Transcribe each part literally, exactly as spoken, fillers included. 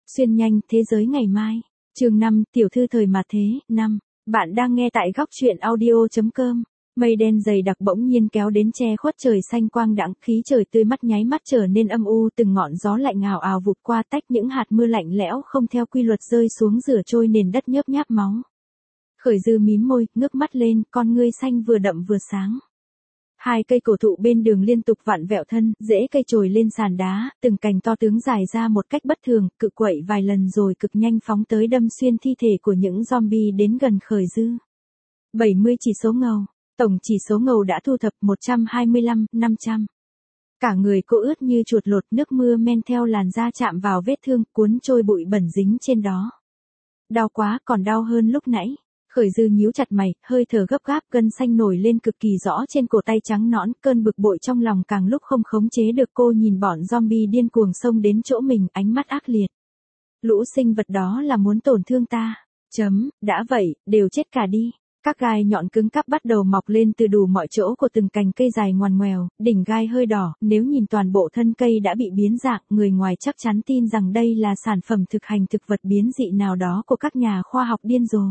Xuyên nhanh thế giới ngày mai. Chương năm, tiểu thư thời mà thế, năm. Bạn đang nghe tại góc truyện audio chấm com. Mây đen dày đặc bỗng nhiên kéo đến che khuất trời xanh quang đãng, khí trời tươi mắt nháy mắt trở nên âm u, từng ngọn gió lạnh ào ào vụt qua tách những hạt mưa lạnh lẽo không theo quy luật rơi xuống rửa trôi nền đất nhớp nháp máu. Khởi Dư mím môi, ngước mắt lên, con ngươi xanh vừa đậm vừa sáng. Hai cây cổ thụ bên đường liên tục vặn vẹo thân, rễ cây trồi lên sàn đá, từng cành to tướng dài ra một cách bất thường, cự quậy vài lần rồi cực nhanh phóng tới đâm xuyên thi thể của những zombie đến gần Khởi Dư. bảy mươi chỉ số ngầu, tổng chỉ số ngầu đã thu thập một trăm hai mươi lăm, năm trăm. Cả người cô ướt như chuột lột, nước mưa men theo làn da chạm vào vết thương, cuốn trôi bụi bẩn dính trên đó. Đau quá, còn đau hơn lúc nãy. Khởi Dư nhíu chặt mày, hơi thở gấp gáp, gân xanh nổi lên cực kỳ rõ trên cổ tay trắng nõn, cơn bực bội trong lòng càng lúc không khống chế được. Cô nhìn bọn zombie điên cuồng xông đến chỗ mình, ánh mắt ác liệt. Lũ sinh vật đó là muốn tổn thương ta. Chấm, đã vậy, đều chết cả đi. Các gai nhọn cứng cáp bắt đầu mọc lên từ đủ mọi chỗ của từng cành cây dài ngoằn ngoèo, đỉnh gai hơi đỏ, nếu nhìn toàn bộ thân cây đã bị biến dạng, người ngoài chắc chắn tin rằng đây là sản phẩm thực hành thực vật biến dị nào đó của các nhà khoa học điên rồ.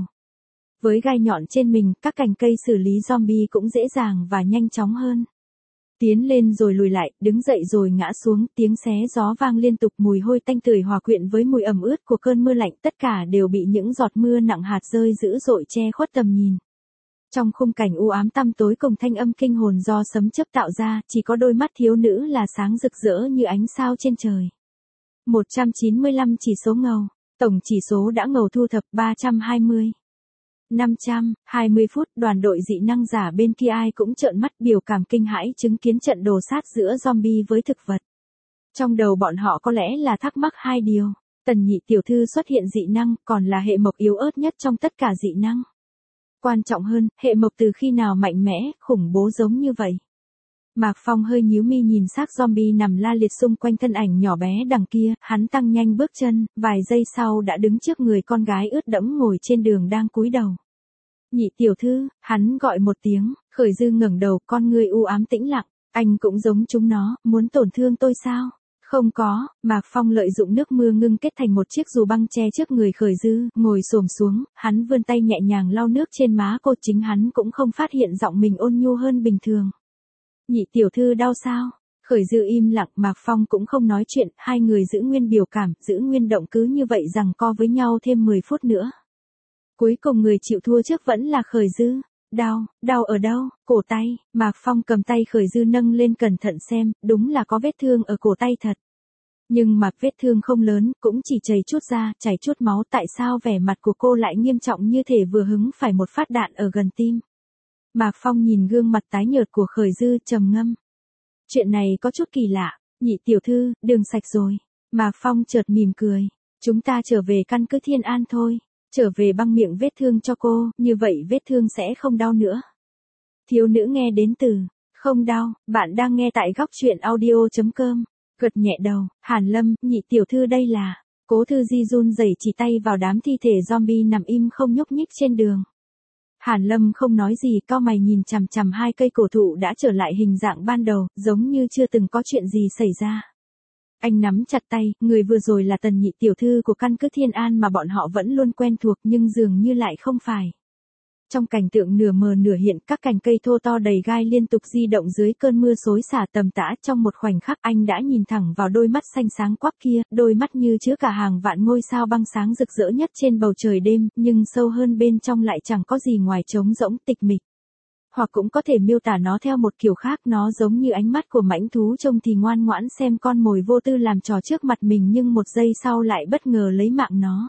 Với gai nhọn trên mình, các cành cây xử lý zombie cũng dễ dàng và nhanh chóng hơn. Tiến lên rồi lùi lại, đứng dậy rồi ngã xuống, tiếng xé gió vang liên tục, mùi hôi tanh tưởi hòa quyện với mùi ẩm ướt của cơn mưa lạnh, tất cả đều bị những giọt mưa nặng hạt rơi dữ dội che khuất tầm nhìn. Trong khung cảnh u ám tăm tối cùng thanh âm kinh hồn do sấm chớp tạo ra, chỉ có đôi mắt thiếu nữ là sáng rực rỡ như ánh sao trên trời. một trăm chín mươi lăm chỉ số ngầu, tổng chỉ số đã ngầu thu thập ba trăm hai mươi. năm trăm hai mươi phút, đoàn đội dị năng giả bên kia ai cũng trợn mắt biểu cảm kinh hãi chứng kiến trận đồ sát giữa zombie với thực vật. Trong đầu bọn họ có lẽ là thắc mắc hai điều. Tần nhị tiểu thư xuất hiện dị năng, còn là hệ mộc yếu ớt nhất trong tất cả dị năng. Quan trọng hơn, hệ mộc từ khi nào mạnh mẽ, khủng bố giống như vậy. Mạc Phong hơi nhíu mi nhìn xác zombie nằm la liệt xung quanh thân ảnh nhỏ bé đằng kia, hắn tăng nhanh bước chân, vài giây sau đã đứng trước người con gái ướt đẫm ngồi trên đường đang cúi đầu. Nhị tiểu thư, hắn gọi một tiếng, Khởi Dư ngẩng đầu, con ngươi u ám tĩnh lặng, anh cũng giống chúng nó, muốn tổn thương tôi sao? Không có. Mạc Phong lợi dụng nước mưa ngưng kết thành một chiếc dù băng che trước người Khởi Dư, ngồi xổm xuống, hắn vươn tay nhẹ nhàng lau nước trên má cô, chính hắn cũng không phát hiện giọng mình ôn nhu hơn bình thường. Nhị tiểu thư đau sao? Khởi Dư im lặng, Mạc Phong cũng không nói chuyện, hai người giữ nguyên biểu cảm, giữ nguyên động cứ như vậy giằng co với nhau thêm mười phút nữa. Cuối cùng người chịu thua trước vẫn là Khởi Dư. Đau, đau ở đâu? Cổ tay. Mạc Phong cầm tay Khởi Dư nâng lên cẩn thận xem, đúng là có vết thương ở cổ tay thật. Nhưng mà vết thương không lớn, cũng chỉ chảy chút ra, chảy chút máu, tại sao vẻ mặt của cô lại nghiêm trọng như thể vừa hứng phải một phát đạn ở gần tim? Mạc Phong nhìn gương mặt tái nhợt của Khởi Dư, trầm ngâm. Chuyện này có chút kỳ lạ. Nhị tiểu thư, đường sạch rồi. Mạc Phong chợt mỉm cười. Chúng ta trở về căn cứ Thiên An thôi. Trở về băng miệng vết thương cho cô, như vậy vết thương sẽ không đau nữa. Thiếu nữ nghe đến từ không đau, bạn đang nghe tại góc truyện audio chấm com. Gật nhẹ đầu, Hàn Lâm, nhị tiểu thư đây là. Cố Thư Di run rẩy chỉ tay vào đám thi thể zombie nằm im không nhúc nhích trên đường. Hàn Lâm không nói gì, cau mày nhìn chằm chằm hai cây cổ thụ đã trở lại hình dạng ban đầu, giống như chưa từng có chuyện gì xảy ra. Anh nắm chặt tay, người vừa rồi là Tần nhị tiểu thư của căn cứ Thiên An mà bọn họ vẫn luôn quen thuộc nhưng dường như lại không phải. Trong cảnh tượng nửa mờ nửa hiện, các cành cây thô to đầy gai liên tục di động dưới cơn mưa xối xả tầm tã. Trong một khoảnh khắc anh đã nhìn thẳng vào đôi mắt xanh sáng quắc kia, đôi mắt như chứa cả hàng vạn ngôi sao băng sáng rực rỡ nhất trên bầu trời đêm, nhưng sâu hơn bên trong lại chẳng có gì ngoài trống rỗng tịch mịch. Hoặc cũng có thể miêu tả nó theo một kiểu khác, nó giống như ánh mắt của mãnh thú trông thì ngoan ngoãn xem con mồi vô tư làm trò trước mặt mình nhưng một giây sau lại bất ngờ lấy mạng nó.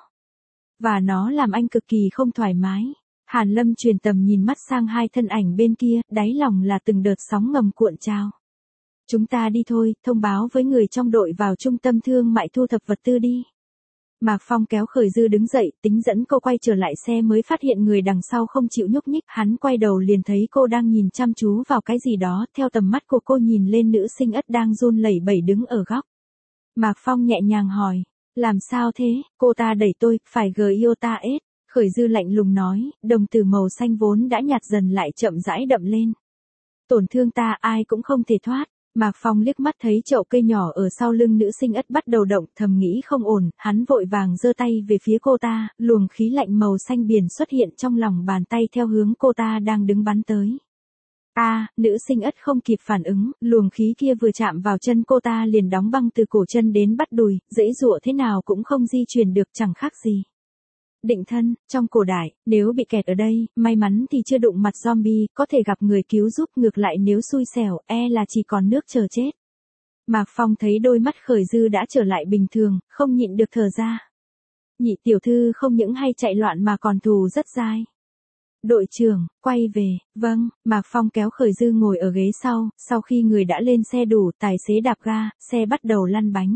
Và nó làm anh cực kỳ không thoải mái. Hàn Lâm truyền tầm nhìn mắt sang hai thân ảnh bên kia, đáy lòng là từng đợt sóng ngầm cuộn trào. Chúng ta đi thôi, thông báo với người trong đội vào trung tâm thương mại thu thập vật tư đi. Mạc Phong kéo Khởi Dư đứng dậy, tính dẫn cô quay trở lại xe mới phát hiện người đằng sau không chịu nhúc nhích, hắn quay đầu liền thấy cô đang nhìn chăm chú vào cái gì đó, theo tầm mắt của cô nhìn lên nữ sinh ất đang run lẩy bẩy đứng ở góc. Mạc Phong nhẹ nhàng hỏi, làm sao thế? Cô ta đẩy tôi, phải Giota S. Khởi Dư lạnh lùng nói, đồng tử màu xanh vốn đã nhạt dần lại chậm rãi đậm lên. Tổn thương ta ai cũng không thể thoát. Mạc Phong liếc mắt thấy chậu cây nhỏ ở sau lưng nữ sinh ất bắt đầu động, thầm nghĩ không ổn, hắn vội vàng giơ tay về phía cô ta, luồng khí lạnh màu xanh biển xuất hiện trong lòng bàn tay theo hướng cô ta đang đứng bắn tới. A, à, nữ sinh ất không kịp phản ứng, luồng khí kia vừa chạm vào chân cô ta liền đóng băng từ cổ chân đến bắp đùi, giãy giụa thế nào cũng không di chuyển được, chẳng khác gì định thân. Trong cổ đại, nếu bị kẹt ở đây, may mắn thì chưa đụng mặt zombie, có thể gặp người cứu giúp, ngược lại nếu xui xẻo, e là chỉ còn nước chờ chết. Mạc Phong thấy đôi mắt Khởi Dư đã trở lại bình thường, không nhịn được thở ra. Nhị tiểu thư không những hay chạy loạn mà còn thù rất dai. Đội trưởng, quay về. Vâng. Mạc Phong kéo Khởi Dư ngồi ở ghế sau, sau khi người đã lên xe đủ, tài xế đạp ga, xe bắt đầu lăn bánh.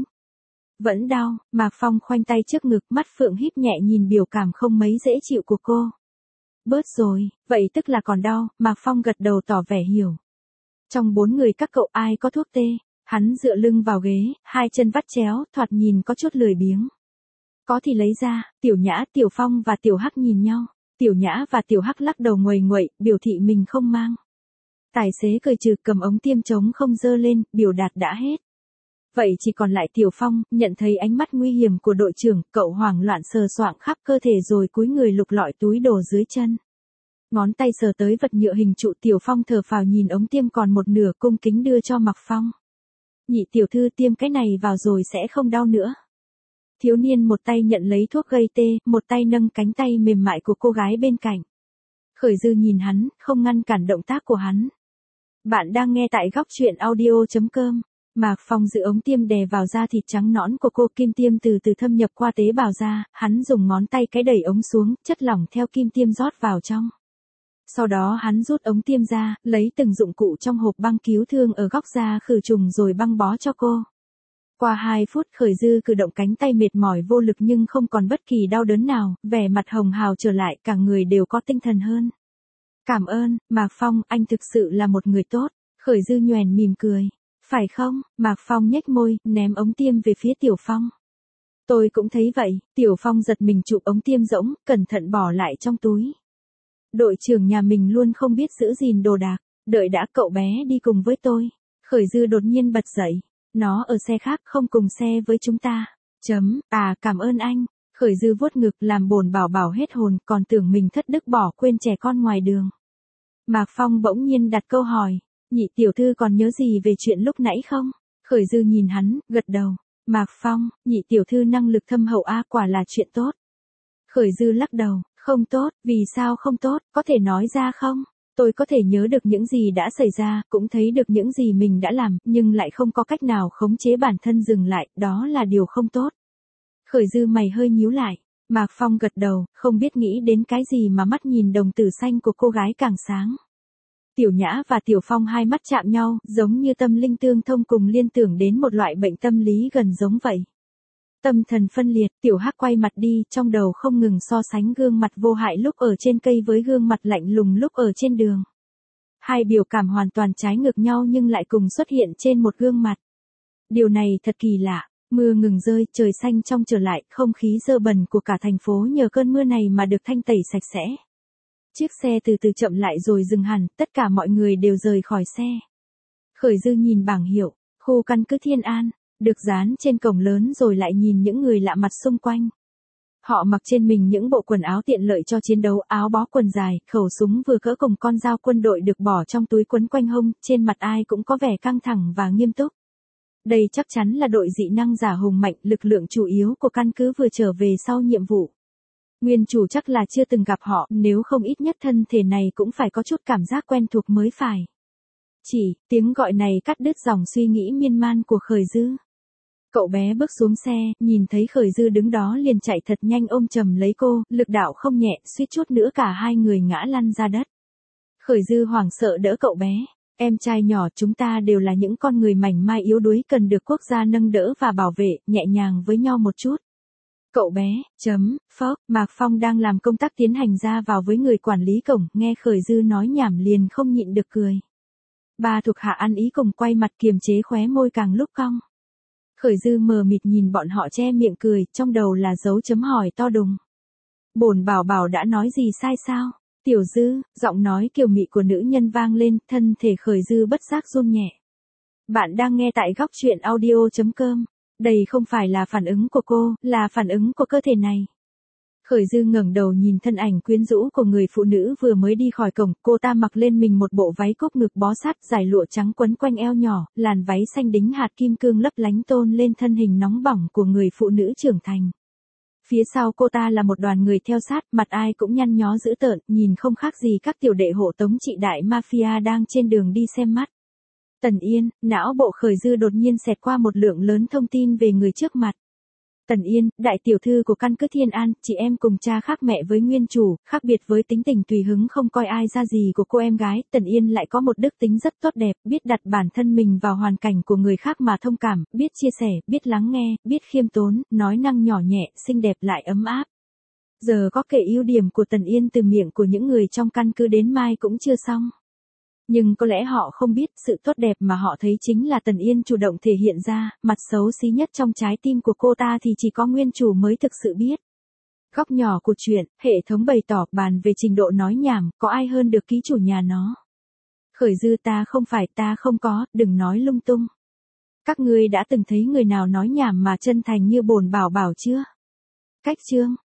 Vẫn đau. Mạc Phong khoanh tay trước ngực, mắt phượng híp nhẹ nhìn biểu cảm không mấy dễ chịu của cô. Bớt rồi, vậy tức là còn đau. Mạc Phong gật đầu tỏ vẻ hiểu. Trong bốn người các cậu ai có thuốc tê? Hắn dựa lưng vào ghế, hai chân vắt chéo, thoạt nhìn có chút lười biếng. Có thì lấy ra. Tiểu Nhã, Tiểu Phong và Tiểu Hắc nhìn nhau. Tiểu Nhã và Tiểu Hắc lắc đầu nguầy nguậy, biểu thị mình không mang. Tài xế cười trừ, cầm ống tiêm trống không giơ lên, biểu đạt đã hết. Vậy chỉ còn lại Tiểu Phong, nhận thấy ánh mắt nguy hiểm của đội trưởng, cậu hoảng loạn sờ soạng khắp cơ thể rồi cúi người lục lọi túi đồ dưới chân. Ngón tay sờ tới vật nhựa hình trụ, Tiểu Phong thở phào nhìn ống tiêm còn một nửa, cung kính đưa cho Mạc Phong. Nhị tiểu thư tiêm cái này vào rồi sẽ không đau nữa. Thiếu niên một tay nhận lấy thuốc gây tê, một tay nâng cánh tay mềm mại của cô gái bên cạnh. Khởi Dư nhìn hắn, không ngăn cản động tác của hắn. Bạn đang nghe tại góc truyện audio chấm com. Mạc Phong giữ ống tiêm đè vào da thịt trắng nõn của cô, kim tiêm từ từ thâm nhập qua tế bào da, hắn dùng ngón tay cái đẩy ống xuống, chất lỏng theo kim tiêm rót vào trong. Sau đó hắn rút ống tiêm ra, lấy từng dụng cụ trong hộp băng cứu thương ở góc da khử trùng rồi băng bó cho cô. Qua hai phút Khởi Dư cử động cánh tay mệt mỏi vô lực nhưng không còn bất kỳ đau đớn nào, vẻ mặt hồng hào trở lại, cả người đều có tinh thần hơn. Cảm ơn, Mạc Phong, anh thực sự là một người tốt. Khởi Dư nhoẻn mỉm cười. Phải không? Mạc Phong nhếch môi, ném ống tiêm về phía Tiểu Phong. Tôi cũng thấy vậy. Tiểu Phong giật mình chụp ống tiêm rỗng, cẩn thận bỏ lại trong túi. Đội trưởng nhà mình luôn không biết giữ gìn đồ đạc. Đợi đã, cậu bé đi cùng với tôi. Khởi Dư đột nhiên bật dậy. Nó ở xe khác, không cùng xe với chúng ta. Chấm, à cảm ơn anh. Khởi Dư vuốt ngực làm bồn bảo bảo hết hồn, còn tưởng mình thất đức bỏ quên trẻ con ngoài đường. Mạc Phong bỗng nhiên đặt câu hỏi. Nhị tiểu thư còn nhớ gì về chuyện lúc nãy không? Khởi Dư nhìn hắn, gật đầu. Mạc Phong, nhị tiểu thư năng lực thâm hậu a, quả là chuyện tốt. Khởi Dư lắc đầu, không tốt, vì sao không tốt, có thể nói ra không? Tôi có thể nhớ được những gì đã xảy ra, cũng thấy được những gì mình đã làm, nhưng lại không có cách nào khống chế bản thân dừng lại, đó là điều không tốt. Khởi Dư mày hơi nhíu lại. Mạc Phong gật đầu, không biết nghĩ đến cái gì mà mắt nhìn đồng tử xanh của cô gái càng sáng. Tiểu Nhã và Tiểu Phong hai mắt chạm nhau, giống như tâm linh tương thông, cùng liên tưởng đến một loại bệnh tâm lý gần giống vậy. Tâm thần phân liệt, Tiểu Hắc quay mặt đi, trong đầu không ngừng so sánh gương mặt vô hại lúc ở trên cây với gương mặt lạnh lùng lúc ở trên đường. Hai biểu cảm hoàn toàn trái ngược nhau nhưng lại cùng xuất hiện trên một gương mặt. Điều này thật kỳ lạ. Mưa ngừng rơi, trời xanh trong trở lại, không khí dơ bẩn của cả thành phố nhờ cơn mưa này mà được thanh tẩy sạch sẽ. Chiếc xe từ từ chậm lại rồi dừng hẳn, tất cả mọi người đều rời khỏi xe. Khởi Dư nhìn bảng hiệu, khu căn cứ Thiên An, được dán trên cổng lớn rồi lại nhìn những người lạ mặt xung quanh. Họ mặc trên mình những bộ quần áo tiện lợi cho chiến đấu, áo bó quần dài, khẩu súng vừa cỡ cùng con dao quân đội được bỏ trong túi quấn quanh hông, trên mặt ai cũng có vẻ căng thẳng và nghiêm túc. Đây chắc chắn là đội dị năng giả hùng mạnh, lực lượng chủ yếu của căn cứ vừa trở về sau nhiệm vụ. Nguyên chủ chắc là chưa từng gặp họ, nếu không ít nhất thân thể này cũng phải có chút cảm giác quen thuộc mới phải. Chỉ, tiếng gọi này cắt đứt dòng suy nghĩ miên man của Khởi Dư. Cậu bé bước xuống xe, nhìn thấy Khởi Dư đứng đó liền chạy thật nhanh ôm chầm lấy cô, lực đạo không nhẹ, suýt chút nữa cả hai người ngã lăn ra đất. Khởi Dư hoảng sợ đỡ cậu bé. Em trai nhỏ, chúng ta đều là những con người mảnh mai yếu đuối cần được quốc gia nâng đỡ và bảo vệ, nhẹ nhàng với nhau một chút. Cậu bé, chấm, phốc, Mạc Phong đang làm công tác tiến hành ra vào với người quản lý cổng, nghe Khởi Dư nói nhảm liền không nhịn được cười. Ba thuộc hạ ăn ý cùng quay mặt kiềm chế khóe môi càng lúc cong. Khởi Dư mờ mịt nhìn bọn họ che miệng cười, trong đầu là dấu chấm hỏi to đùng. Bổn bảo bảo đã nói gì sai sao? Tiểu Dư, giọng nói kiều mị của nữ nhân vang lên, thân thể Khởi Dư bất giác run nhẹ. Bạn đang nghe tại góc chuyện audio chấm com. Đây không phải là phản ứng của cô, là phản ứng của cơ thể này. Khởi Dư ngẩng đầu nhìn thân ảnh quyến rũ của người phụ nữ vừa mới đi khỏi cổng, cô ta mặc lên mình một bộ váy cúc ngực bó sát dài lụa trắng quấn quanh eo nhỏ, làn váy xanh đính hạt kim cương lấp lánh tôn lên thân hình nóng bỏng của người phụ nữ trưởng thành. Phía sau cô ta là một đoàn người theo sát, mặt ai cũng nhăn nhó dữ tợn, nhìn không khác gì các tiểu đệ hộ tống trị đại mafia đang trên đường đi xem mắt. Tần Yên, não bộ Khởi Dư đột nhiên xẹt qua một lượng lớn thông tin về người trước mặt. Tần Yên, đại tiểu thư của căn cứ Thiên An, chị em cùng cha khác mẹ với nguyên chủ, khác biệt với tính tình tùy hứng không coi ai ra gì của cô em gái, Tần Yên lại có một đức tính rất tốt đẹp, biết đặt bản thân mình vào hoàn cảnh của người khác mà thông cảm, biết chia sẻ, biết lắng nghe, biết khiêm tốn, nói năng nhỏ nhẹ, xinh đẹp lại ấm áp. Giờ có kể ưu điểm của Tần Yên từ miệng của những người trong căn cứ đến mai cũng chưa xong. Nhưng có lẽ họ không biết, sự tốt đẹp mà họ thấy chính là Tần Yên chủ động thể hiện ra, mặt xấu xí nhất trong trái tim của cô ta thì chỉ có nguyên chủ mới thực sự biết. Góc nhỏ của chuyện, hệ thống bày tỏ bàn về trình độ nói nhảm, có ai hơn được ký chủ nhà nó. Khởi Dư ta không phải ta không có, đừng nói lung tung. Các ngươi đã từng thấy người nào nói nhảm mà chân thành như bồn bảo bảo chưa? Cách chương,